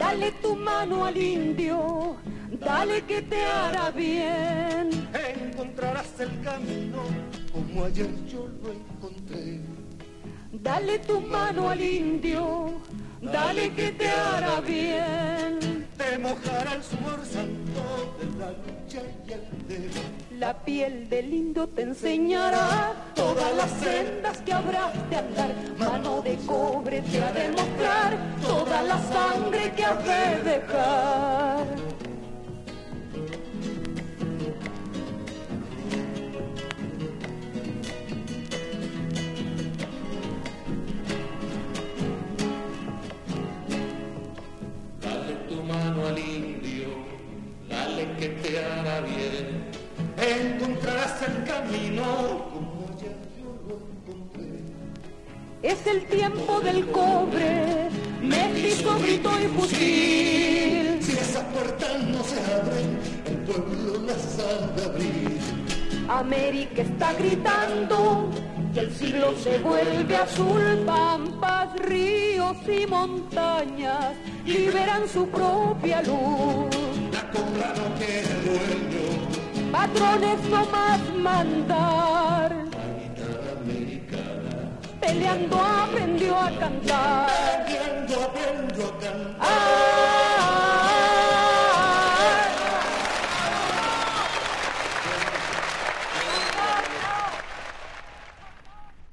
Dale tu mano al indio, dale que te hará bien. Encontrarás el camino como ayer yo lo encontré. Dale tu mano al indio, dale que te hará bien. Te mojará el sudor santo de la lucha y el deber. La piel del indio te enseñará todas las sendas que habrás de andar. Mano de cobre te ha de mostrar toda la sangre que has de dejar. Dale tu mano al indio, dale que te hará bien. Encontrarás el camino como ayer yo lo encontré. Es el tiempo del cobre, mestizo, grito y fusil. Si esas puertas no se abren, el pueblo las ha de abrir. América está gritando que el siglo se vuelve azul. Pampas, ríos y montañas liberan su propia luz. La cobra no tiene dueño, Patrones no más mandar, la guitarra americana. peleando aprendió a cantar. Peleando aprendo a cantar. ¡Ah!